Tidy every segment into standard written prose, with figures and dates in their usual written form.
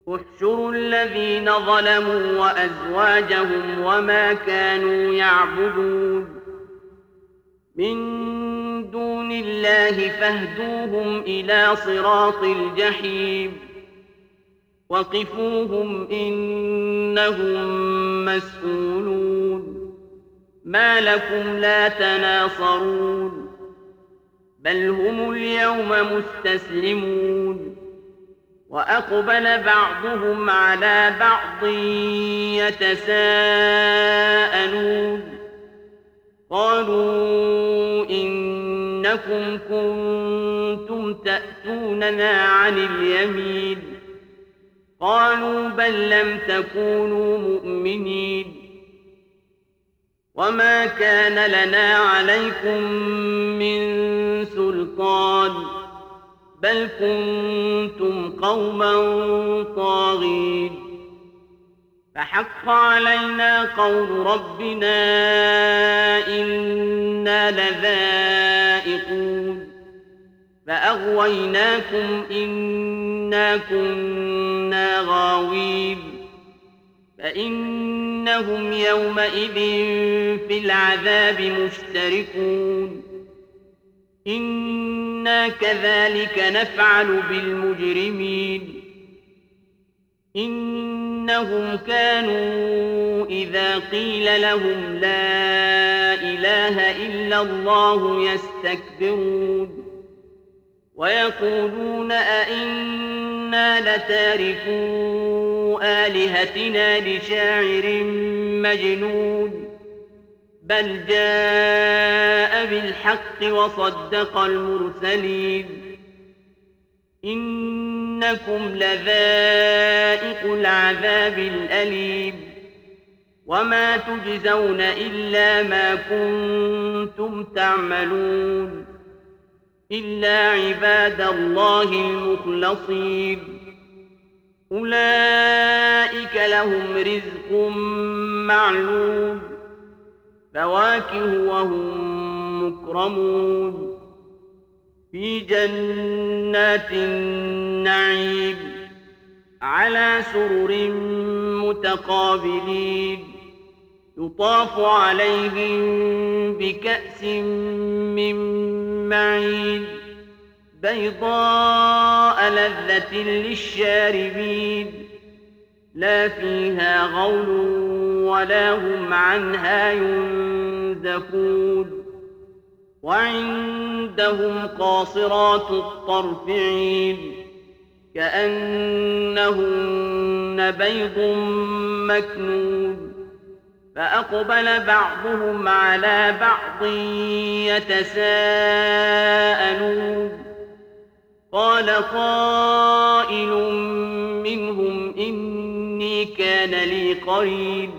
احشروا الذين ظلموا وأزواجهم وما كانوا يعبدون من دون الله فاهدوهم إلى صراط الجحيم وقفوهم إنهم مسئولون ما لكم لا تناصرون بل هم اليوم مستسلمون وأقبل بعضهم على بعض يتساءلون قالوا إنكم كنتم تأتوننا عن اليمين قالوا بل لم تكونوا مؤمنين وما كان لنا عليكم من سلطان بل كنتم قوما طاغين فحق علينا قول ربنا إنا لذائقون فأغويناكم إنا كنا غاوين فإنهم يومئذ في العذاب مشتركون إنا كذلك نفعل بالمجرمين إنهم كانوا إذا قيل لهم لا إله إلا الله يستكبرون ويقولون أئنا لتاركو آلهتنا لشاعر مجنون بل جاء بالحق وصدق المرسلين إنكم لذائق العذاب الأليم وما تجزون إلا ما كنتم تعملون إلا عباد الله المخلصين أولئك لهم رزق معلوم فواكه وهم مكرمون في جنات النعيم على سرر متقابلين يطاف عليهم بكأس من معين بيضاء لذة للشاربين لا فيها غول ولا هم عنها ينزفون وعندهم قاصرات الطرف عين كأنهن بيض مكنون فأقبل بعضهم على بعض يتساءلون قال قائل منهم إني كان لي قرين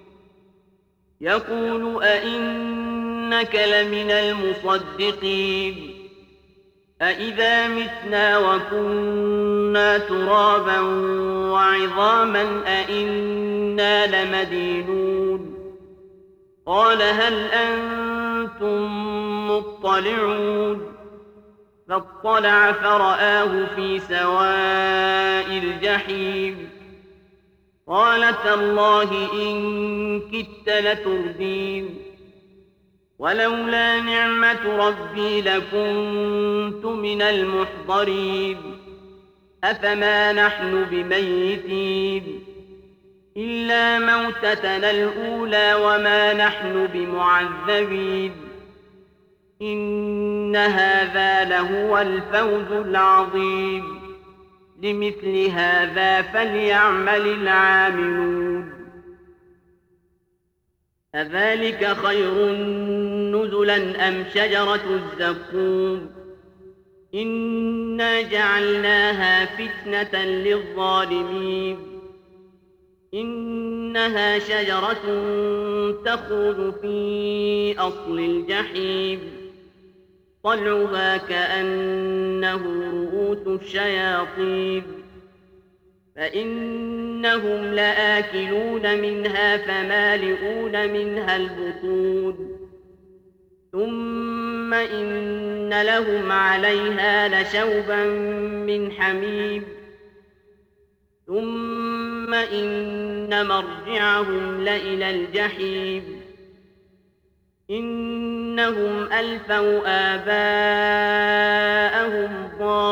يقول أئنك لمن المصدقين أئذا متنا وكنا ترابا وعظاما أئنا لمدينون قال هل أنتم مطلعون فاطلع فرآه في سواء الجحيم قال تالله إن كدت لتردين ولولا نعمة ربي لكنت من المحضرين أفما نحن بميتين إلا موتتنا الأولى وما نحن بمعذبين إن هذا لهو الفوز العظيم لمثل هذا فليعمل العاملون أذلك خير نزلا أم شجرة الزقوم إنا جعلناها فتنة للظالمين إنها شجرة تخرج في أصل الجحيم طلعها كأنه رؤوس الشياطين فإنهم لآكلون منها فمالئون منها البطون ثم إن لهم عليها لشوبا من حميم ثم إن مرجعهم لإلى الجحيم إنهم ألفوا آباءهم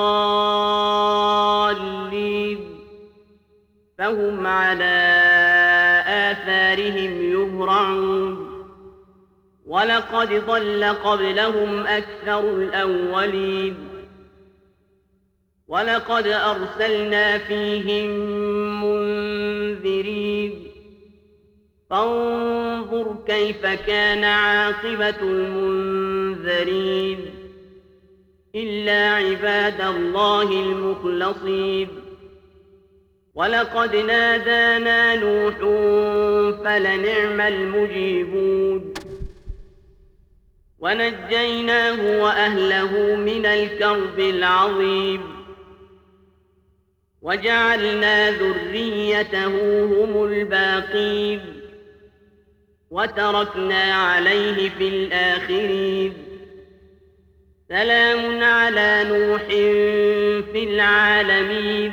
ضالين فهم على آثارهم يهرعون ولقد ضل قبلهم أكثر الأولين ولقد أرسلنا فيهم منذرين فانظر كيف كان عاقبة المنذرين إلا عباد الله المخلصين ولقد نادانا نوح فلنعم المجيبون ونجيناه وأهله من الكرب العظيم وجعلنا ذريته هم الباقين وتركنا عليه في الآخرين سلام على نوح في العالمين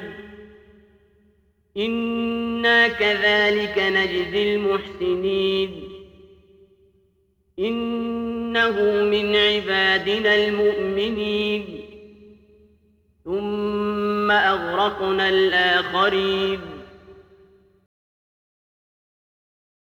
إنا كذلك نجزي المحسنين إنه من عبادنا المؤمنين ثم أغرقنا الآخرين